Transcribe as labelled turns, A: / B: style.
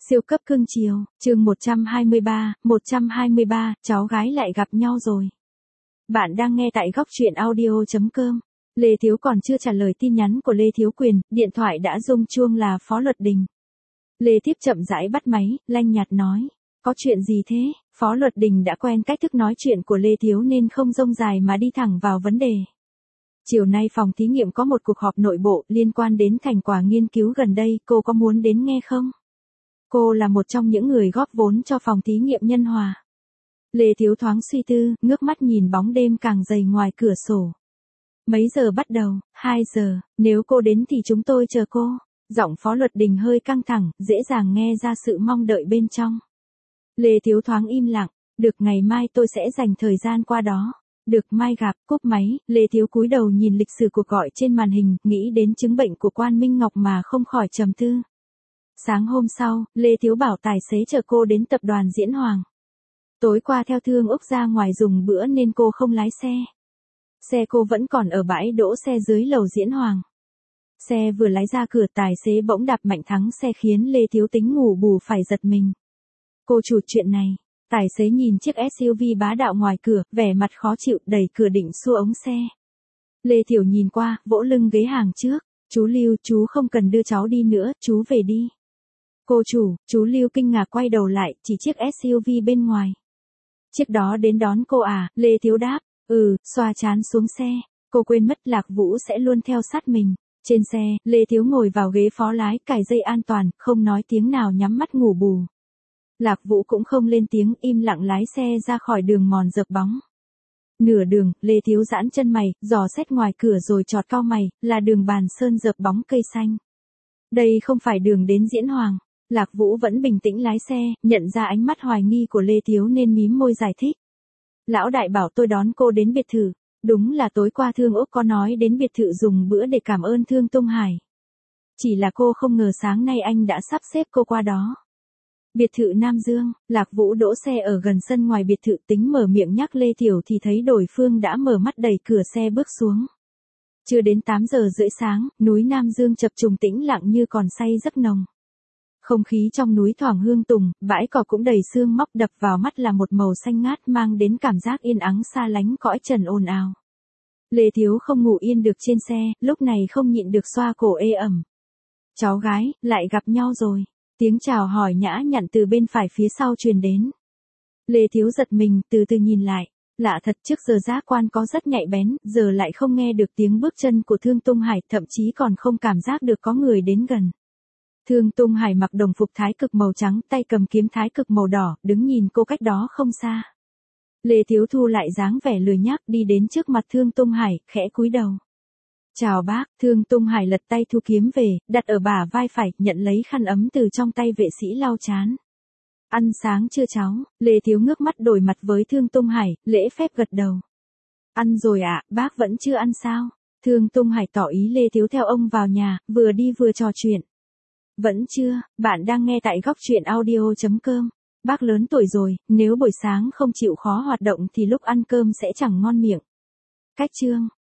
A: Siêu cấp cưng chiều, chương 123, cháu gái lại gặp nhau rồi. Bạn đang nghe tại góc truyện audio.com. Lê Thiếu còn chưa trả lời tin nhắn của Lê Thiếu Quyền, điện thoại đã rung chuông là Phó Luật Đình. Lê Tiếp chậm rãi bắt máy, lanh nhạt nói. Có chuyện gì thế? Phó Luật Đình đã quen cách thức nói chuyện của Lê Thiếu nên không rông dài mà đi thẳng vào vấn đề. Chiều nay phòng thí nghiệm có một cuộc họp nội bộ liên quan đến thành quả nghiên cứu gần đây, cô có muốn đến nghe không? Cô là một trong những người góp vốn cho phòng thí nghiệm Nhân Hòa. Lê Thiếu thoáng suy tư, ngước mắt nhìn bóng đêm càng dày ngoài cửa sổ. Mấy giờ bắt đầu? 2 giờ, nếu cô đến thì chúng tôi chờ cô. Giọng Phó Luật Đình hơi căng thẳng, dễ dàng nghe ra sự mong đợi bên trong. Lê Thiếu thoáng im lặng, được, ngày mai tôi sẽ dành thời gian qua đó. Được, mai gặp. Cúp máy, Lê Thiếu cúi đầu nhìn lịch sử cuộc gọi trên màn hình, nghĩ đến chứng bệnh của Quan Minh Ngọc mà không khỏi trầm tư. Sáng hôm sau, Lê Thiếu bảo tài xế chở cô đến tập đoàn Diễn Hoàng. Tối qua theo Thương Úc ra ngoài dùng bữa nên cô không lái xe. Xe cô vẫn còn ở bãi đỗ xe dưới lầu Diễn Hoàng. Xe vừa lái ra cửa, tài xế bỗng đạp mạnh thắng xe khiến Lê Thiếu tính ngủ bù phải giật mình. Cô chủ, chuyện này. Tài xế nhìn chiếc SUV bá đạo ngoài cửa, vẻ mặt khó chịu, đẩy cửa định xua ống xe. Lê Thiểu nhìn qua, vỗ lưng ghế hàng trước. Chú Lưu, chú không cần đưa cháu đi nữa, chú về đi. Cô chủ, chú Lưu kinh ngạc quay đầu lại, chỉ chiếc SUV bên ngoài. Chiếc đó đến đón cô à? Lê Thiếu đáp. Xoa trán xuống xe. Cô quên mất Lạc Vũ sẽ luôn theo sát mình. Trên xe, Lê Thiếu ngồi vào ghế phó lái, cài dây an toàn, không nói tiếng nào, nhắm mắt ngủ bù. Lạc Vũ cũng không lên tiếng, im lặng lái xe ra khỏi đường mòn rợp bóng. Nửa đường, Lê Thiếu giãn chân mày, dò xét ngoài cửa rồi chọt cau mày, là đường bàn sơn rợp bóng cây xanh. Đây không phải đường đến Diễn Hoàng. Lạc Vũ vẫn bình tĩnh lái xe, nhận ra ánh mắt hoài nghi của Lê Thiếu nên mím môi giải thích. Lão đại bảo tôi đón cô đến biệt thự. Đúng là tối qua Thương Úc có nói đến biệt thự dùng bữa để cảm ơn Thương Tung Hải. Chỉ là cô không ngờ sáng nay anh đã sắp xếp cô qua đó. Biệt thự Nam Dương. Lạc Vũ đỗ xe ở gần sân ngoài biệt thự, tính mở miệng nhắc Lê Thiểu thì thấy đối phương đã mở mắt đẩy cửa xe bước xuống. Chưa đến 8 giờ rưỡi sáng, núi Nam Dương chập trùng tĩnh lặng như còn say giấc nồng. Không khí trong núi thoảng hương tùng, bãi cỏ cũng đầy sương móc, đập vào mắt là một màu xanh ngát mang đến cảm giác yên ắng xa lánh cõi trần ồn ào. Lê Thiếu không ngủ yên được trên xe, lúc này không nhịn được xoa cổ ê ẩm. Cháu gái, lại gặp nhau rồi. Tiếng chào hỏi nhã nhặn từ bên phải phía sau truyền đến. Lê Thiếu giật mình, từ từ nhìn lại. Lạ thật, trước giờ giác quan có rất nhạy bén, giờ lại không nghe được tiếng bước chân của Thương Tung Hải, thậm chí còn không cảm giác được có người đến gần. Thương Tung Hải mặc đồng phục thái cực màu trắng, tay cầm kiếm thái cực màu đỏ, đứng nhìn cô cách đó không xa. Lê Thiếu thu lại dáng vẻ lười nhác, đi đến trước mặt Thương Tung Hải, khẽ cúi đầu. Chào bác. Thương Tung Hải lật tay thu kiếm về, đặt ở bả vai phải, nhận lấy khăn ấm từ trong tay vệ sĩ lau chán. Ăn sáng chưa cháu? Lê Thiếu ngước mắt đổi mặt với Thương Tung Hải, lễ phép gật đầu. Ăn rồi ạ, bác vẫn chưa ăn sao? Thương Tung Hải tỏ ý Lê Thiếu theo ông vào nhà, vừa đi vừa trò chuyện. Vẫn chưa. Bạn đang nghe tại góc truyện audio.com. Bác lớn tuổi rồi, nếu buổi sáng không chịu khó hoạt động thì lúc ăn cơm sẽ chẳng ngon miệng. Cách chương.